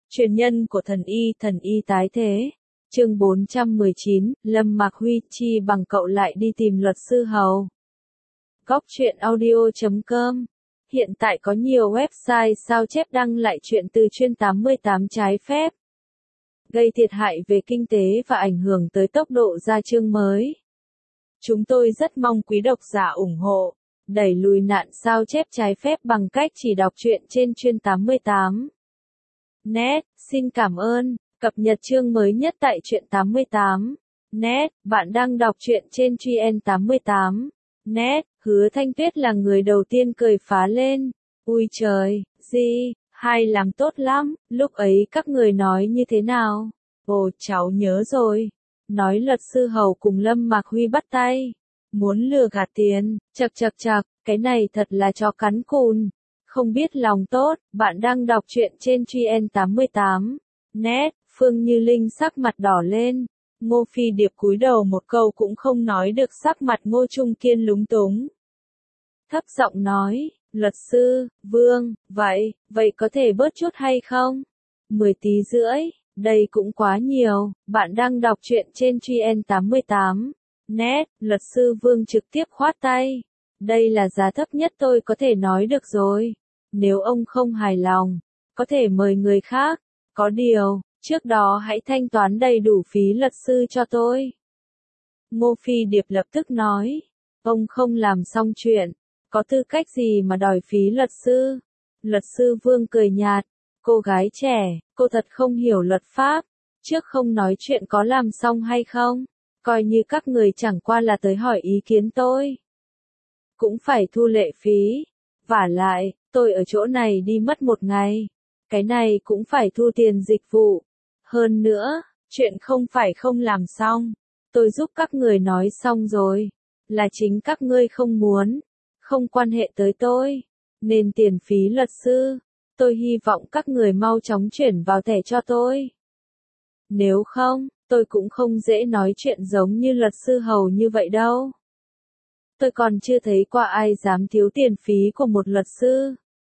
Truyền nhân của thần y tái thế. Chương 419, Lâm Mạc Huy chi bằng cậu lại đi tìm luật sư Hầu. Góc truyện audio.com. Hiện tại có nhiều website sao chép đăng lại chuyện từ chuyên 88 trái phép, gây thiệt hại về kinh tế và ảnh hưởng tới tốc độ ra chương mới. Chúng tôi rất mong quý độc giả ủng hộ, đẩy lùi nạn sao chép trái phép bằng cách chỉ đọc truyện trên chuyên 88. Net, xin cảm ơn, cập nhật chương mới nhất tại truyện 88. Net, bạn đang đọc truyện trên truyện 88. Net, Hứa Thanh Tuyết là người đầu tiên cười phá lên. Ui trời, gì, hay làm tốt lắm, lúc ấy các người nói như thế nào? Ồ, cháu nhớ rồi. Nói luật sư Hầu cùng Lâm Mạc Huy bắt tay. Muốn lừa gạt tiền, chậc, cái này thật là chó cắn cùn. Không biết lòng tốt, bạn đang đọc truyện trên truyện 88. Net, Phương Như Linh sắc mặt đỏ lên. Ngô Phi Điệp cúi đầu một câu cũng không nói được, sắc mặt Ngô Trung Kiên lúng túng. Thấp giọng nói, luật sư, Vương, vậy có thể bớt chút hay không? 10 tí rưỡi, đây cũng quá nhiều, bạn đang đọc truyện trên truyện 88. Net, luật sư Vương trực tiếp khoát tay. Đây là giá thấp nhất tôi có thể nói được rồi. Nếu ông không hài lòng, có thể mời người khác. Có điều, trước đó hãy thanh toán đầy đủ phí luật sư cho tôi. Ngô Phi Điệp lập tức nói. Ông không làm xong chuyện, có tư cách gì mà đòi phí luật sư? Luật sư Vương cười nhạt. Cô gái trẻ, cô thật không hiểu luật pháp. Trước không nói chuyện có làm xong hay không, coi như các người chẳng qua là tới hỏi ý kiến tôi. Cũng phải thu lệ phí. Vả lại, tôi ở chỗ này đi mất một ngày. Cái này cũng phải thu tiền dịch vụ. Hơn nữa, chuyện không phải không làm xong. Tôi giúp các người nói xong rồi. Là chính các ngươi không muốn. Không quan hệ tới tôi. Nên tiền phí luật sư, tôi hy vọng các người mau chóng chuyển vào thẻ cho tôi. Nếu không, tôi cũng không dễ nói chuyện giống như luật sư Hầu như vậy đâu. Tôi còn chưa thấy qua ai dám thiếu tiền phí của một luật sư.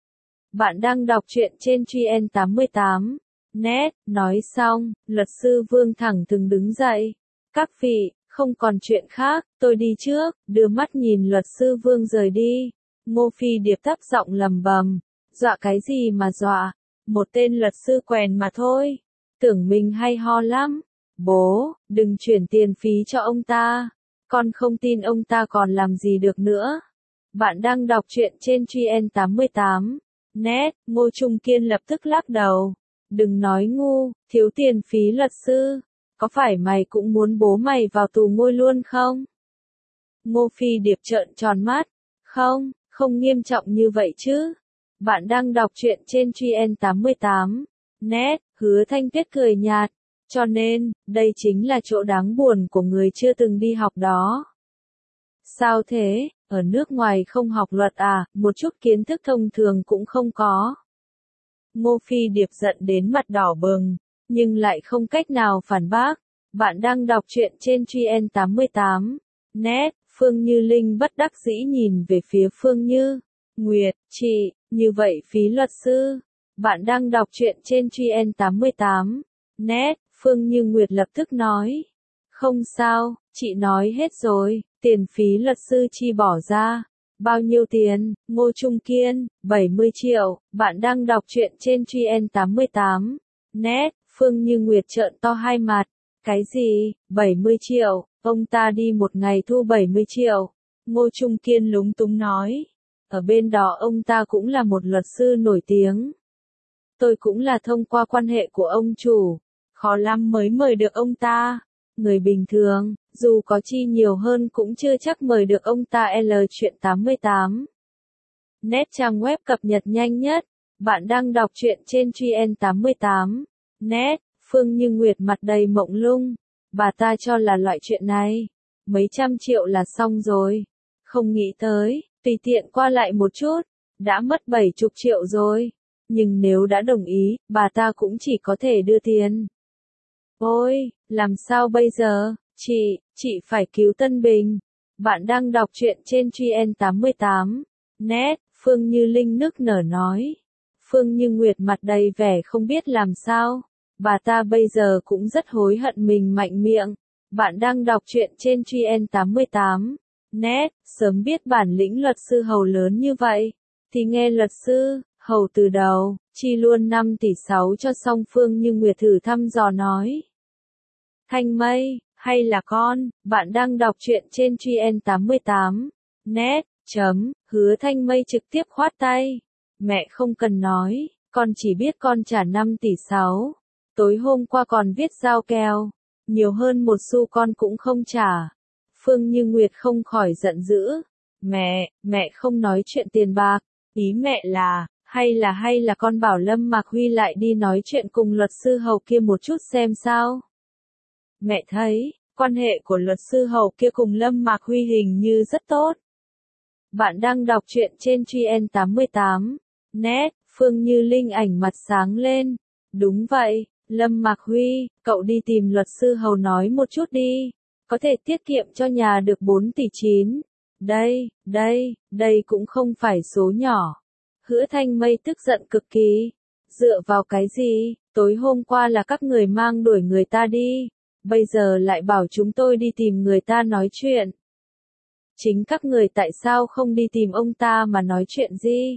Bạn đang đọc truyện trên truyện 88. Net, nói xong, luật sư Vương thẳng thừng đứng dậy. Các vị, không còn chuyện khác, tôi đi trước, đưa mắt nhìn luật sư Vương rời đi. Ngô Phi Điệp thấp giọng lầm bầm. Dọa cái gì mà dọa, một tên luật sư quèn mà thôi. Tưởng mình hay ho lắm. Bố, đừng chuyển tiền phí cho ông ta. Con không tin ông ta còn làm gì được nữa. Bạn đang đọc truyện trên truyện 88. Net, Ngô Trung Kiên lập tức lắc đầu. Đừng nói ngu, thiếu tiền phí luật sư. Có phải mày cũng muốn bố mày vào tù ngôi luôn không? Ngô Phi Điệp trợn tròn mắt. Không nghiêm trọng như vậy chứ. Bạn đang đọc truyện trên truyện 88. Net, Hứa Thanh Tuyết cười nhạt. Cho nên, đây chính là chỗ đáng buồn của người chưa từng đi học đó. Sao thế, ở nước ngoài không học luật à, một chút kiến thức thông thường cũng không có. Ngô Phi Điệp giận đến mặt đỏ bừng, nhưng lại không cách nào phản bác. Bạn đang đọc truyện trên truyện 88. Net, Phương Như Linh bất đắc dĩ nhìn về phía Phương Như Nguyệt, chị, như vậy phí luật sư. Bạn đang đọc truyện trên truyện 88. Net, Phương Như Nguyệt lập tức nói. Không sao, chị nói hết rồi, tiền phí luật sư chi bỏ ra. Bao nhiêu tiền? Ngô Trung Kiên, 70 triệu, bạn đang đọc truyện trên truyện 88. Net, Phương Như Nguyệt trợn to hai mặt. Cái gì, 70 triệu, ông ta đi một ngày thu 70 triệu. Ngô Trung Kiên lúng túng nói. Ở bên đó ông ta cũng là một luật sư nổi tiếng. Tôi cũng là thông qua quan hệ của ông chủ. Khó lắm mới mời được ông ta. Người bình thường, dù có chi nhiều hơn cũng chưa chắc mời được ông ta. Truyện 88. Net, trang web cập nhật nhanh nhất. Bạn đang đọc truyện trên truyện 88. Net, Phương Như Nguyệt mặt đầy mộng lung. Bà ta cho là loại chuyện này, mấy trăm triệu là xong rồi. Không nghĩ tới, tùy tiện qua lại một chút, đã mất 70 triệu rồi. Nhưng nếu đã đồng ý, bà ta cũng chỉ có thể đưa tiền. Ôi, làm sao bây giờ? Chị phải cứu Tân Bình. Bạn đang đọc truyện trên truyện 88. Net, Phương Như Linh nức nở nói. Phương Như Nguyệt mặt đầy vẻ không biết làm sao. Bà ta bây giờ cũng rất hối hận mình mạnh miệng. Bạn đang đọc truyện trên Truyện88. Net, sớm biết bản lĩnh luật sư Hầu lớn như vậy, thì nghe luật sư Hầu từ đầu, chi luôn 5 tỷ 6 cho xong. Phương Như Nguyệt thử thăm dò nói. Thanh Mây, hay là con, bạn đang đọc truyện trên Truyện88. Net, Hứa Thanh Mây trực tiếp khoát tay. Mẹ không cần nói, con chỉ biết con trả 5 tỷ 6. Tối hôm qua còn viết giao kèo, nhiều hơn một xu con cũng không trả. Phương Như Nguyệt không khỏi giận dữ. Mẹ không nói chuyện tiền bạc, ý mẹ là, hay là con bảo Lâm Mạc Huy lại đi nói chuyện cùng luật sư Hầu kia một chút xem sao. Mẹ thấy, quan hệ của luật sư Hầu kia cùng Lâm Mạc Huy hình như rất tốt. Bạn đang đọc truyện trên Truyện88. Net, Phương Như Linh ảnh mặt sáng lên. Đúng vậy, Lâm Mạc Huy, cậu đi tìm luật sư Hầu nói một chút đi. Có thể tiết kiệm cho nhà được 4 tỷ 9. Đây cũng không phải số nhỏ. Hứa Thanh Mây tức giận cực kỳ. Dựa vào cái gì, tối hôm qua là các người mang đuổi người ta đi. Bây giờ lại bảo chúng tôi đi tìm người ta nói chuyện. Chính các người tại sao không đi tìm ông ta mà nói chuyện gì?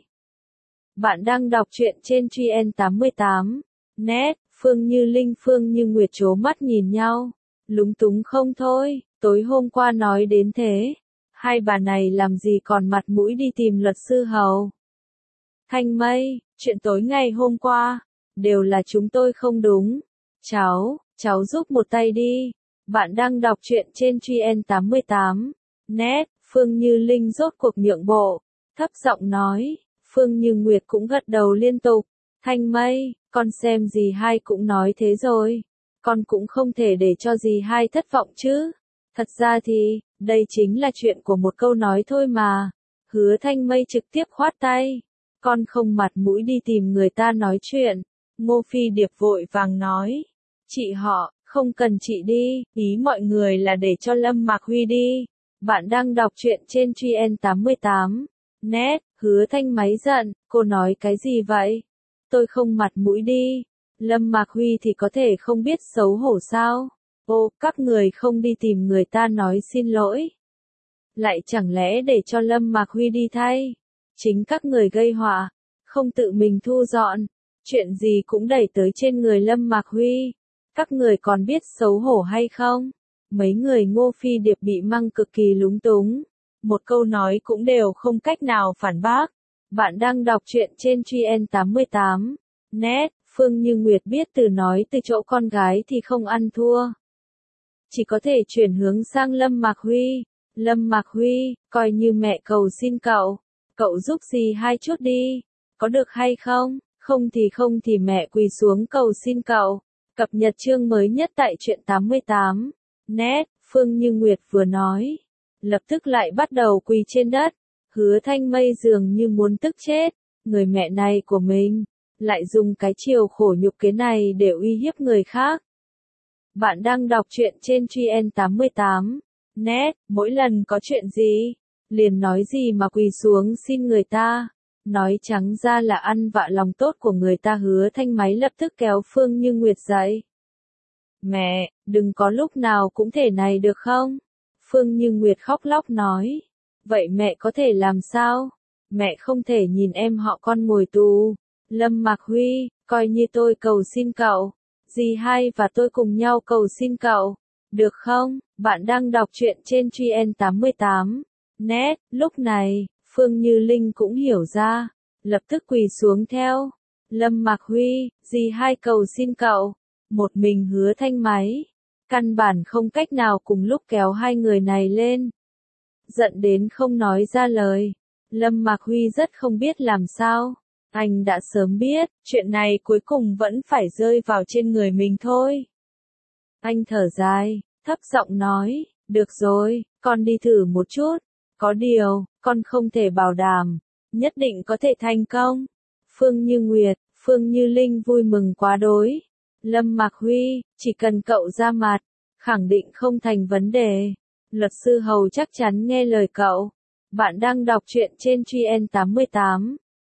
Bạn đang đọc truyện trên Truyện88. Net, Phương Như Linh Phương Như Nguyệt trố mắt nhìn nhau. Lúng túng không thôi, tối hôm qua nói đến thế. Hai bà này làm gì còn mặt mũi đi tìm luật sư Hầu. Thanh Mây, chuyện tối ngày hôm qua, đều là chúng tôi không đúng. Cháu giúp một tay đi. Bạn đang đọc truyện trên Truyện88. Net, Phương Như Linh rốt cuộc nhượng bộ, thấp giọng nói. Phương Như Nguyệt cũng gật đầu liên tục. Thanh Mây, con xem dì hai cũng nói thế rồi. Con cũng không thể để cho dì hai thất vọng chứ. Thật ra thì, đây chính là chuyện của một câu nói thôi mà. Hứa Thanh Mây trực tiếp khoát tay. Con không mặt mũi đi tìm người ta nói chuyện. Ngô Phi Điệp vội vàng nói. Chị họ, không cần chị đi, ý mọi người là để cho Lâm Mạc Huy đi. Bạn đang đọc truyện trên Truyện88. Net, Hứa Thanh Máy giận, cô nói cái gì vậy? Tôi không mặt mũi đi. Lâm Mạc Huy thì có thể không biết xấu hổ sao? Ô, các người không đi tìm người ta nói xin lỗi. Lại chẳng lẽ để cho Lâm Mạc Huy đi thay? Chính các người gây họa, không tự mình thu dọn. Chuyện gì cũng đẩy tới trên người Lâm Mạc Huy. Các người còn biết xấu hổ hay không? Mấy người Ngô Phi Điệp bị măng cực kỳ lúng túng. Một câu nói cũng đều không cách nào phản bác. Bạn đang đọc truyện trên Truyện88. Net, Phương Như Nguyệt biết từ nói từ chỗ con gái thì không ăn thua. Chỉ có thể chuyển hướng sang Lâm Mạc Huy. Lâm Mạc Huy, coi như mẹ cầu xin cậu. Cậu giúp dì hai chút đi. Có được hay không? Không thì mẹ quỳ xuống cầu xin cậu. Cập nhật chương mới nhất tại Truyện88. Net, Phương Như Nguyệt vừa nói. Lập tức lại bắt đầu quỳ trên đất. Hứa Thanh Mây dường như muốn tức chết. Người mẹ này của mình, lại dùng cái chiều khổ nhục kế này để uy hiếp người khác. Bạn đang đọc truyện trên Truyện88. Net, mỗi lần có chuyện gì, liền nói gì mà quỳ xuống xin người ta. Nói trắng ra là ăn vạ lòng tốt của người ta. Hứa Thanh Máy lập tức kéo Phương Như Nguyệt dậy. Mẹ, đừng có lúc nào cũng thể này được không? Phương Như Nguyệt khóc lóc nói. Vậy mẹ có thể làm sao? Mẹ không thể nhìn em họ con ngồi tù. Lâm Mạc Huy, coi như tôi cầu xin cậu. Dì hai và tôi cùng nhau cầu xin cậu. Được không? Bạn đang đọc truyện trên Truyện88. Net, lúc này, Phương Như Linh cũng hiểu ra. Lập tức quỳ xuống theo. Lâm Mạc Huy, dì hai cầu xin cậu. Một mình Hứa Thanh Máy. Căn bản không cách nào cùng lúc kéo hai người này lên. Giận đến không nói ra lời. Lâm Mạc Huy rất không biết làm sao. Anh đã sớm biết, chuyện này cuối cùng vẫn phải rơi vào trên người mình thôi. Anh thở dài, thấp giọng nói, được rồi, con đi thử một chút. Có điều, con không thể bảo đảm, nhất định có thể thành công. Phương Như Nguyệt, Phương Như Linh vui mừng quá đỗi. Lâm Mạc Huy, chỉ cần cậu ra mặt, khẳng định không thành vấn đề. Luật sư Hầu chắc chắn nghe lời cậu. Bạn đang đọc truyện trên Truyện88.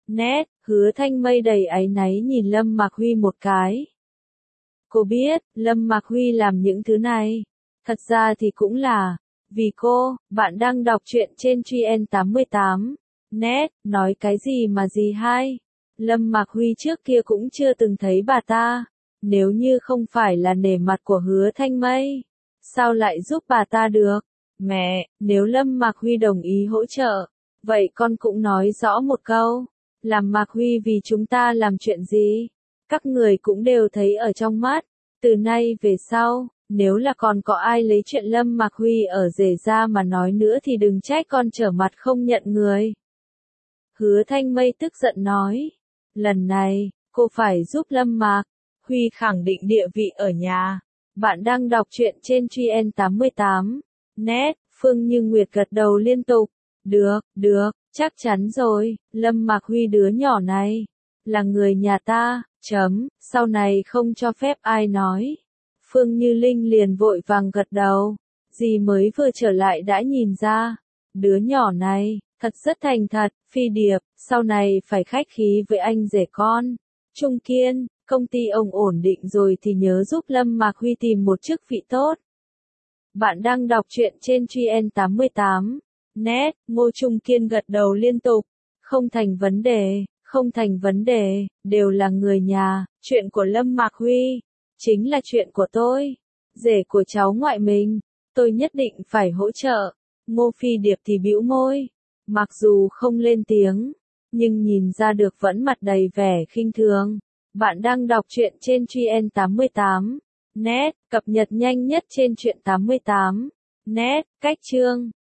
Net, Hứa Thanh Mây đầy áy náy nhìn Lâm Mạc Huy một cái. Cô biết, Lâm Mạc Huy làm những thứ này. Thật ra thì cũng là, vì cô, bạn đang đọc truyện trên Truyện88. Net, nói cái gì mà gì hay. Lâm Mạc Huy trước kia cũng chưa từng thấy bà ta. Nếu như không phải là nể mặt của Hứa Thanh Mây, sao lại giúp bà ta được? Mẹ, nếu Lâm Mạc Huy đồng ý hỗ trợ, vậy con cũng nói rõ một câu. Làm Mạc Huy vì chúng ta làm chuyện gì? Các người cũng đều thấy ở trong mắt. Từ nay về sau, nếu là còn có ai lấy chuyện Lâm Mạc Huy ở rể ra mà nói nữa thì đừng trách con trở mặt không nhận người. Hứa Thanh Mây tức giận nói. Lần này, cô phải giúp Lâm Mạc Huy khẳng định địa vị ở nhà. Bạn đang đọc truyện trên Truyện88. Net, Phương Như Nguyệt gật đầu liên tục. Được, chắc chắn rồi, Lâm Mạc Huy đứa nhỏ này, là người nhà ta, sau này không cho phép ai nói. Phương Như Linh liền vội vàng gật đầu, dì mới vừa trở lại đã nhìn ra, đứa nhỏ này, thật rất thành thật, Phi Điệp, sau này phải khách khí với anh rể con. Trung Kiên, công ty ông ổn định rồi thì nhớ giúp Lâm Mạc Huy tìm một chức vị tốt. Bạn đang đọc truyện trên Truyện88. Net, Ngô Trung Kiên gật đầu liên tục. Không thành vấn đề, đều là người nhà, chuyện của Lâm Mạc Huy, chính là chuyện của tôi, rể của cháu ngoại mình, tôi nhất định phải hỗ trợ. Ngô Phi Điệp thì bĩu môi, mặc dù không lên tiếng, nhưng nhìn ra được vẫn mặt đầy vẻ khinh thường. Bạn đang đọc truyện trên Truyện88. Net, cập nhật nhanh nhất trên Truyện88. Net, cách chương